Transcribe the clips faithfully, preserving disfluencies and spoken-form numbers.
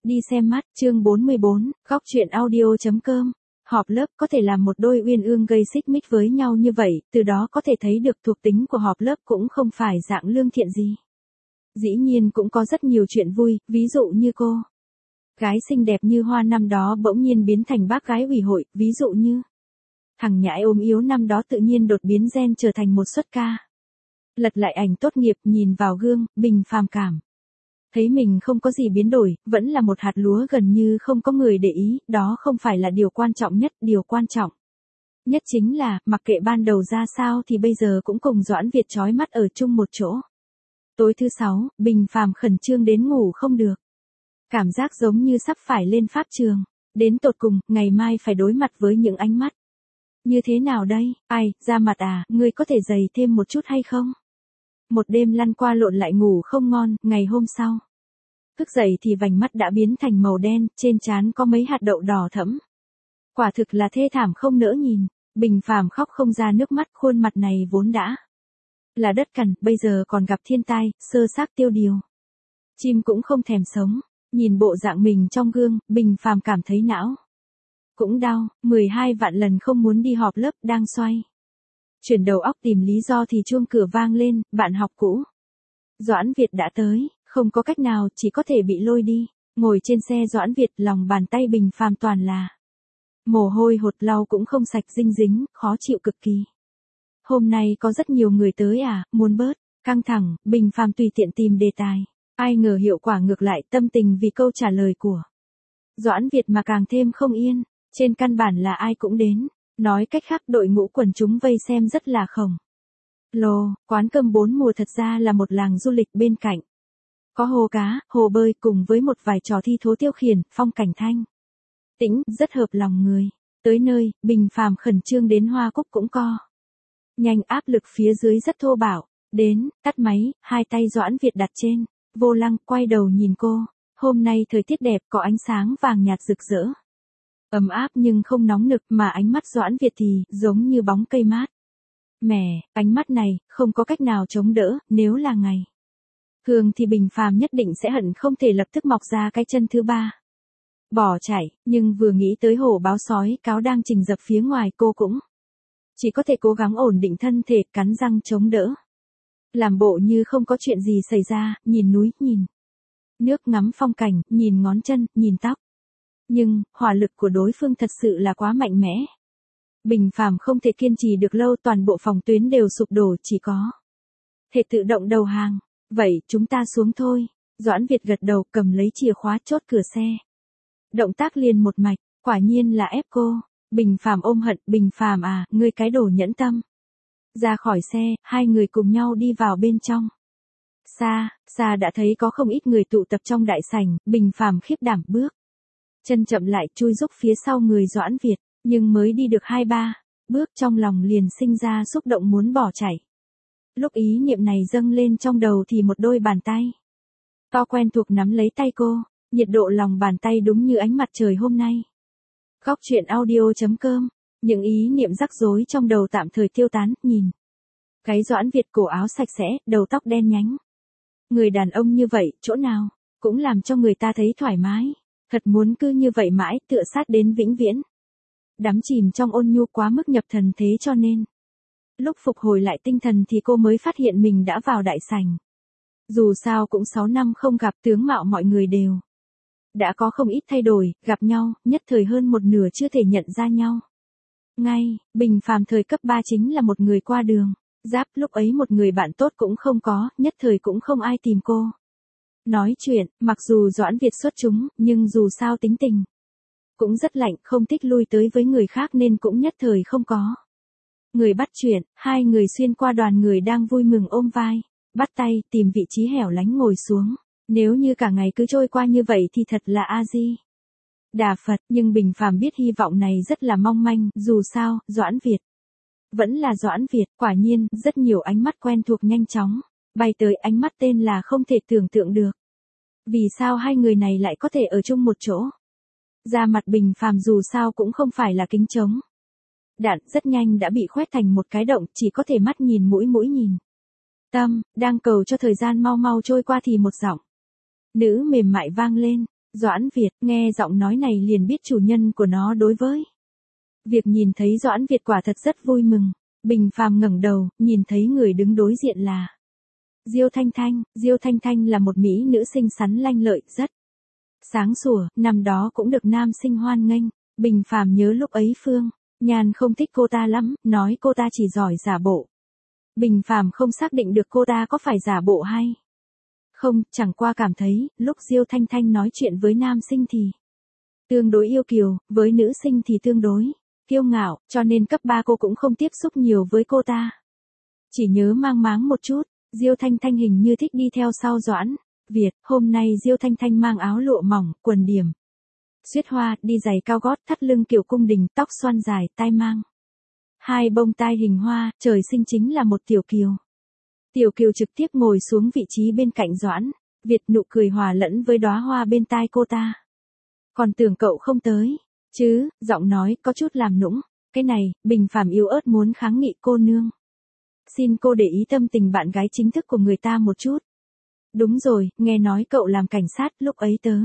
Đi xem mắt, chương bốn mươi bốn, góc truyện audio.com. Họp lớp có thể làm một đôi uyên ương gây xích mích với nhau như vậy, từ đó có thể thấy được thuộc tính của họp lớp cũng không phải dạng lương thiện gì. Dĩ nhiên cũng có rất nhiều chuyện vui, ví dụ như cô. Gái xinh đẹp như hoa năm đó bỗng nhiên biến thành bác gái ủy hội, ví dụ như. Thằng nhãi ốm yếu năm đó tự nhiên đột biến gen trở thành một xuất ca. Lật lại ảnh tốt nghiệp nhìn vào gương, bình phàm cảm. Thấy mình không có gì biến đổi, vẫn là một hạt lúa gần như không có người để ý, đó không phải là điều quan trọng nhất, điều quan trọng nhất chính là, mặc kệ ban đầu ra sao thì bây giờ cũng cùng Doãn Việt chói mắt ở chung một chỗ. Tối thứ sáu, bình phàm khẩn trương đến ngủ không được. Cảm giác giống như sắp phải lên pháp trường, đến tột cùng, ngày mai phải đối mặt với những ánh mắt. Như thế nào đây, ai, ra mặt à, ngươi có thể dày thêm một chút hay không? Một đêm lăn qua lộn lại ngủ không ngon, ngày hôm sau. Thức dậy thì vành mắt đã biến thành màu đen, trên trán có mấy hạt đậu đỏ thẫm. Quả thực là thê thảm không nỡ nhìn, bình phàm khóc không ra nước mắt, khuôn mặt này vốn đã là đất cằn, bây giờ còn gặp thiên tai, sơ xác tiêu điều. Chim cũng không thèm sống, nhìn bộ dạng mình trong gương, bình phàm cảm thấy não cũng đau, mười hai vạn lần không muốn đi họp lớp, đang xoay chuyển đầu óc tìm lý do thì chuông cửa vang lên, bạn học cũ Doãn Việt đã tới, không có cách nào, chỉ có thể bị lôi đi. Ngồi trên xe Doãn Việt, lòng bàn tay bình phàm toàn là mồ hôi hột, lau cũng không sạch, dinh dính, khó chịu cực kỳ. Hôm nay có rất nhiều người tới à, muốn bớt căng thẳng, bình phàm tùy tiện tìm đề tài. Ai ngờ hiệu quả ngược lại, tâm tình vì câu trả lời của Doãn Việt mà càng thêm không yên. Trên căn bản là ai cũng đến. Nói cách khác, đội ngũ quần chúng vây xem rất là khổng lồ. Quán cơm bốn mùa thật ra là một làng du lịch bên cạnh. Có hồ cá, hồ bơi cùng với một vài trò thi thố tiêu khiển, phong cảnh thanh tĩnh, rất hợp lòng người. Tới nơi, bình phàm khẩn trương đến hoa cúc cũng co nhanh, áp lực phía dưới rất thô bạo. Đến, tắt máy, hai tay Doãn Việt đặt trên vô lăng, quay đầu nhìn cô. Hôm nay thời tiết đẹp, có ánh sáng vàng nhạt rực rỡ, ấm áp nhưng không nóng nực, mà ánh mắt Doãn Việt thì giống như bóng cây mát mẻ. Ánh mắt này không có cách nào chống đỡ. Nếu là ngày thường thì bình phàm nhất định sẽ hận không thể lập tức mọc ra cái chân thứ ba bỏ chạy, nhưng vừa nghĩ tới hổ báo sói cáo đang trình dập phía ngoài, cô cũng chỉ có thể cố gắng ổn định thân thể, cắn răng chống đỡ, làm bộ như không có chuyện gì xảy ra, nhìn núi, nhìn nước, ngắm phong cảnh, nhìn ngón chân, nhìn tóc. Nhưng hỏa lực của đối phương thật sự là quá mạnh mẽ. Bình phàm không thể kiên trì được lâu, toàn bộ phòng tuyến đều sụp đổ, chỉ có thể tự động đầu hàng. Vậy chúng ta xuống thôi. Doãn Việt gật đầu, cầm lấy chìa khóa chốt cửa xe. Động tác liền một mạch, quả nhiên là ép cô. Bình phàm ôm hận, bình phàm à, ngươi cái đồ nhẫn tâm. Ra khỏi xe, hai người cùng nhau đi vào bên trong. Xa, xa đã thấy có không ít người tụ tập trong đại sảnh, bình phàm khiếp đảm bước chân chậm lại, chui rúc phía sau người Doãn Việt, nhưng mới đi được hai ba bước trong lòng liền sinh ra xúc động muốn bỏ chạy. Lúc ý niệm này dâng lên trong đầu thì một đôi bàn tay to quen thuộc nắm lấy tay cô, nhiệt độ lòng bàn tay đúng như ánh mặt trời hôm nay. Góc truyện audio.com, những ý niệm rắc rối trong đầu tạm thời tiêu tán, nhìn cái Doãn Việt cổ áo sạch sẽ, đầu tóc đen nhánh. Người đàn ông như vậy, chỗ nào cũng làm cho người ta thấy thoải mái. Thật muốn cứ như vậy mãi, tựa sát đến vĩnh viễn. Đắm chìm trong ôn nhu quá mức nhập thần, thế cho nên lúc phục hồi lại tinh thần thì cô mới phát hiện mình đã vào đại sảnh. Dù sao cũng sáu năm không gặp, tướng mạo mọi người đều đã có không ít thay đổi, gặp nhau, nhất thời hơn một nửa chưa thể nhận ra nhau. Ngay, bình phàm thời cấp ba chính là một người qua đường. Giáp, lúc ấy một người bạn tốt cũng không có, nhất thời cũng không ai tìm cô nói chuyện. Mặc dù Doãn Việt xuất chúng, nhưng dù sao tính tình cũng rất lạnh, không thích lui tới với người khác nên cũng nhất thời không có người bắt chuyện. Hai người xuyên qua đoàn người đang vui mừng ôm vai, bắt tay, tìm vị trí hẻo lánh ngồi xuống. Nếu như cả ngày cứ trôi qua như vậy thì thật là a di đà Phật, nhưng bình phàm biết hy vọng này rất là mong manh, dù sao, Doãn Việt vẫn là Doãn Việt. Quả nhiên, rất nhiều ánh mắt quen thuộc nhanh chóng bay tới, ánh mắt tên là không thể tưởng tượng được. Vì sao hai người này lại có thể ở chung một chỗ? Da mặt bình phàm dù sao cũng không phải là kính trống đạn, rất nhanh đã bị khoét thành một cái động, chỉ có thể mắt nhìn mũi mũi nhìn tâm, đang cầu cho thời gian mau mau trôi qua thì một giọng nữ mềm mại vang lên. Doãn Việt, nghe giọng nói này liền biết chủ nhân của nó đối với việc nhìn thấy Doãn Việt quả thật rất vui mừng. Bình Phàm ngẩng đầu, nhìn thấy người đứng đối diện là Diêu Thanh Thanh. Diêu Thanh Thanh là một mỹ nữ xinh xắn lanh lợi, rất sáng sủa, năm đó cũng được nam sinh hoan nghênh. Bình Phàm nhớ lúc ấy Phương Nhan không thích cô ta lắm, nói cô ta chỉ giỏi giả bộ. Bình Phàm không xác định được cô ta có phải giả bộ hay không, chẳng qua cảm thấy, lúc Diêu Thanh Thanh nói chuyện với nam sinh thì tương đối yêu kiều, với nữ sinh thì tương đối kiêu ngạo, cho nên cấp ba cô cũng không tiếp xúc nhiều với cô ta. Chỉ nhớ mang máng một chút, Diêu Thanh Thanh hình như thích đi theo sau Doãn Việt. Hôm nay Diêu Thanh Thanh mang áo lụa mỏng, quần điểm xuyết hoa, đi giày cao gót, thắt lưng kiểu cung đình, tóc xoăn dài, tai mang hai bông tai hình hoa, trời sinh chính là một tiểu kiều. Tiểu kiều trực tiếp ngồi xuống vị trí bên cạnh Doãn Việt, nụ cười hòa lẫn với đóa hoa bên tai cô ta. Còn tưởng cậu không tới, chứ, giọng nói có chút làm nũng. Cái này, Bình Phàm yếu ớt muốn kháng nghị cô nương. Xin cô để ý tâm tình bạn gái chính thức của người ta một chút. Đúng rồi, nghe nói cậu làm cảnh sát, lúc ấy tớ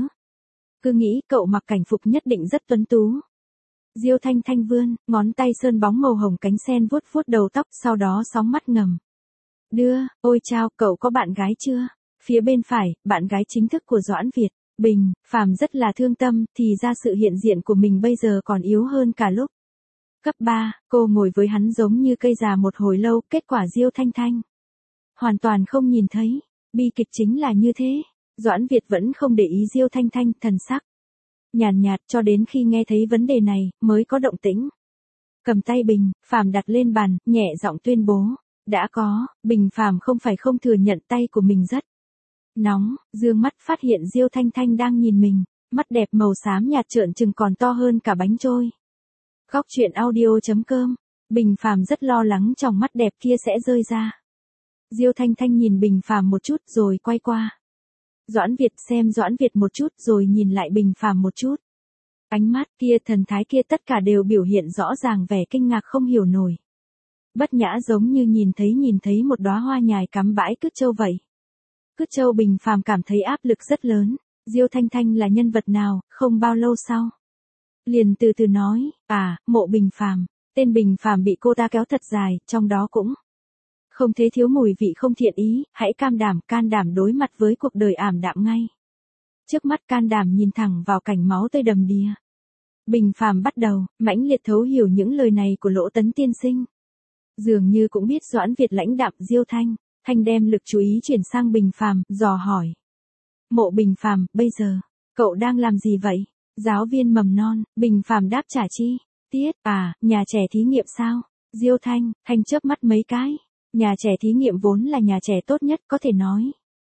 cứ nghĩ cậu mặc cảnh phục nhất định rất tuấn tú. Diêu Thanh Thanh vươn, ngón tay sơn bóng màu hồng cánh sen vuốt vuốt đầu tóc, sau đó sóng mắt ngầm đưa, ôi chao, cậu có bạn gái chưa? Phía bên phải, bạn gái chính thức của Doãn Việt. Bình Phàm rất là thương tâm, thì ra sự hiện diện của mình bây giờ còn yếu hơn cả lúc cấp ba. Cô ngồi với hắn giống như cây già một hồi lâu, kết quả Diêu Thanh Thanh hoàn toàn không nhìn thấy. Bi kịch chính là như thế. Doãn Việt vẫn không để ý Diêu Thanh Thanh, thần sắc nhàn nhạt, cho đến khi nghe thấy vấn đề này, mới có động tĩnh. Cầm tay Bình Phàm đặt lên bàn, nhẹ giọng tuyên bố, đã có. Bình Phàm không phải không thừa nhận tay của mình rất nóng, dương mắt phát hiện Diêu Thanh Thanh đang nhìn mình, mắt đẹp màu xám nhạt trợn trừng còn to hơn cả bánh trôi. Góc truyện audio chấm com. Bình Phàm rất lo lắng tròng mắt đẹp kia sẽ rơi ra. Diêu Thanh Thanh nhìn Bình Phàm một chút rồi quay qua Doãn Việt, xem Doãn Việt một chút rồi nhìn lại Bình Phàm một chút. Ánh mắt kia, thần thái kia, tất cả đều biểu hiện rõ ràng vẻ kinh ngạc không hiểu nổi. Bất nhã, giống như nhìn thấy nhìn thấy một đóa hoa nhài cắm bãi cứt châu vậy. Cứt châu. Bình Phàm cảm thấy áp lực rất lớn. Diêu Thanh Thanh là nhân vật nào? Không bao lâu sau, liền từ từ nói, à, Mộ Bình Phàm. Tên Bình Phàm bị cô ta kéo thật dài, trong đó cũng không thế thiếu mùi vị không thiện ý. Hãy cam đảm, can đảm đối mặt với cuộc đời ảm đạm ngay trước mắt, can đảm nhìn thẳng vào cảnh máu tươi đầm đìa. Bình Phàm bắt đầu mãnh liệt thấu hiểu những lời này của Lỗ Tấn tiên sinh. Dường như cũng biết Doãn Việt lãnh đạm. Diêu Thanh Thanh đem lực chú ý chuyển sang Bình Phàm, dò hỏi, Mộ Bình Phàm, bây giờ cậu đang làm gì vậy? Giáo viên mầm non. Bình Phàm đáp, trả chi tiết, à, nhà trẻ thí nghiệm sao? Diêu Thanh Thanh chớp mắt mấy cái. Nhà trẻ thí nghiệm vốn là nhà trẻ tốt nhất, có thể nói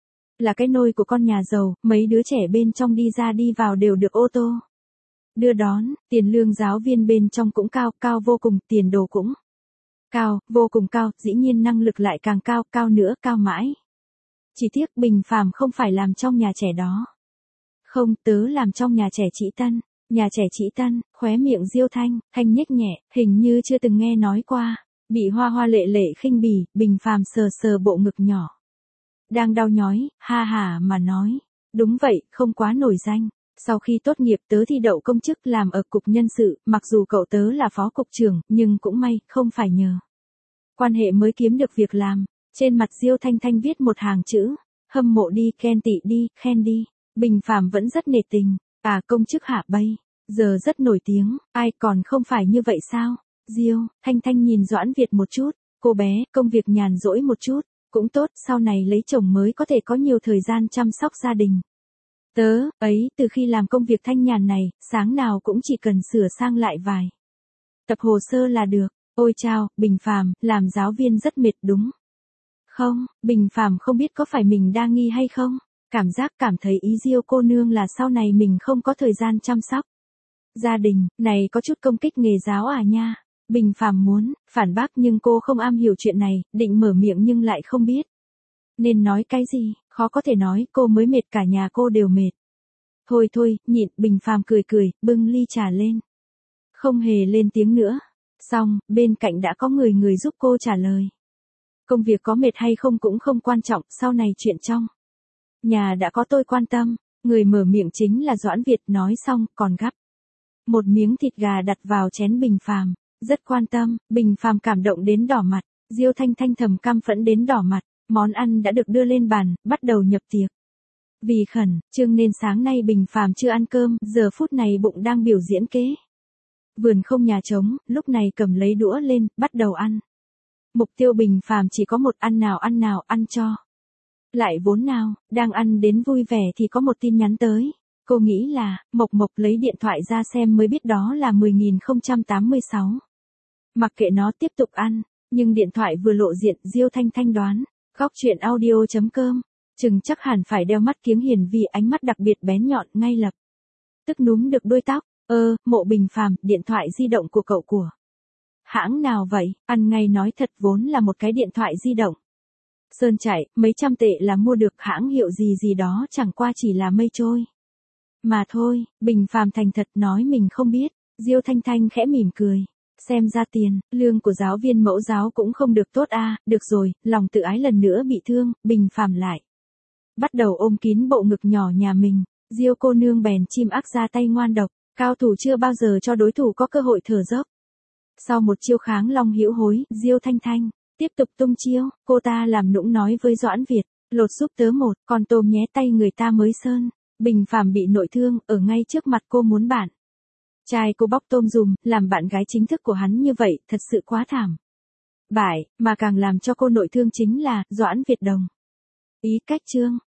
là cái nôi của con nhà giàu, mấy đứa trẻ bên trong đi ra đi vào đều được ô tô đưa đón, tiền lương giáo viên bên trong cũng cao, cao vô cùng, tiền đồ cũng cao, vô cùng cao, dĩ nhiên năng lực lại càng cao, cao nữa, cao mãi. Chỉ tiếc Bình Phàm không phải làm trong nhà trẻ đó. Không, tớ làm trong nhà trẻ Chỉ Tân. Nhà trẻ Chỉ Tân. Khóe miệng Diêu Thanh Thanh nhếch nhẹ, hình như chưa từng nghe nói qua. Bị hoa hoa lệ lệ khinh bỉ. Bình Phàm sờ sờ bộ ngực nhỏ đang đau nhói, ha hà mà nói, đúng vậy, không quá nổi danh. Sau khi tốt nghiệp tớ thi đậu công chức làm ở cục nhân sự, mặc dù cậu tớ là phó cục trưởng, nhưng cũng may, không phải nhờ quan hệ mới kiếm được việc làm. Trên mặt Diêu Thanh Thanh viết một hàng chữ, hâm mộ đi, khen tị đi, khen đi. Bình Phàm vẫn rất nể tình, à, công chức hả bây giờ rất nổi tiếng, ai còn không phải như vậy sao? Diêu Thanh Thanh nhìn Doãn Việt một chút, cô bé, công việc nhàn rỗi một chút, cũng tốt, sau này lấy chồng mới có thể có nhiều thời gian chăm sóc gia đình. Tớ, ấy, từ khi làm công việc thanh nhàn này, sáng nào cũng chỉ cần sửa sang lại vài tập hồ sơ là được. Ôi chao, Bình Phàm, làm giáo viên rất mệt đúng không? Bình Phàm không biết có phải mình đa nghi hay không? Cảm giác cảm thấy ý Diêu cô nương là sau này mình không có thời gian chăm sóc gia đình, này có chút công kích nghề giáo à nha. Bình Phàm muốn phản bác nhưng cô không am hiểu chuyện này, định mở miệng nhưng lại không biết nên nói cái gì, khó có thể nói, cô mới mệt, cả nhà cô đều mệt. Thôi thôi, nhịn. Bình Phàm cười cười, bưng ly trà lên. Không hề lên tiếng nữa. Xong, bên cạnh đã có người người giúp cô trả lời. Công việc có mệt hay không cũng không quan trọng, sau này chuyện trong nhà đã có tôi quan tâm. Người mở miệng chính là Doãn Việt, nói xong, còn gắp một miếng thịt gà đặt vào chén Bình Phàm, rất quan tâm. Bình Phàm cảm động đến đỏ mặt, Diêu Thanh Thanh thầm căm phẫn đến đỏ mặt. Món ăn đã được đưa lên bàn, bắt đầu nhập tiệc. Vì khẩn trương nên sáng nay Bình Phàm chưa ăn cơm, giờ phút này bụng đang biểu diễn kế. Vườn không nhà trống, lúc này cầm lấy đũa lên, bắt đầu ăn. Mục tiêu Bình Phàm chỉ có một, ăn nào ăn nào, ăn cho. Lại vốn nào, đang ăn đến vui vẻ thì có một tin nhắn tới. Cô nghĩ là, Mộc Mộc lấy điện thoại ra xem mới biết đó là mười nghìn không trăm tám mươi sáu. Mặc kệ nó, tiếp tục ăn, nhưng điện thoại vừa lộ diện, Diêu Thanh Thanh đoán, góc chuyện audio chấm com, chừng chắc hẳn phải đeo mắt kiếng hiển vì ánh mắt đặc biệt bén nhọn, ngay lập tức núm được đuôi tóc. Ơ, Mộ Bình Phàm, điện thoại di động của cậu của hãng nào vậy? Ăn ngay nói thật, vốn là một cái điện thoại di động sơn chạy, mấy trăm tệ là mua được, hãng hiệu gì gì đó chẳng qua chỉ là mây trôi mà thôi. Bình Phàm thành thật nói mình không biết. Diêu Thanh Thanh khẽ mỉm cười. Xem ra tiền lương của giáo viên mẫu giáo cũng không được tốt a. À. Được rồi, lòng tự ái lần nữa bị thương, Bình Phàm lại bắt đầu ôm kín bộ ngực nhỏ nhà mình. Diêu cô nương bèn chim ác ra tay ngoan độc, cao thủ chưa bao giờ cho đối thủ có cơ hội thở dốc. Sau một chiêu kháng long hữu hối, Diêu Thanh Thanh tiếp tục tung chiêu. Cô ta làm nũng nói với Doãn Việt, lột giúp tớ một con tôm nhé, tay người ta mới sơn. Bình Phàm bị nội thương, ở ngay trước mặt cô muốn bạn trai cô bóc tôm dùm, làm bạn gái chính thức của hắn như vậy, thật sự quá thảm bại, mà càng làm cho cô nội thương chính là Doãn Việt đồng ý cách chương.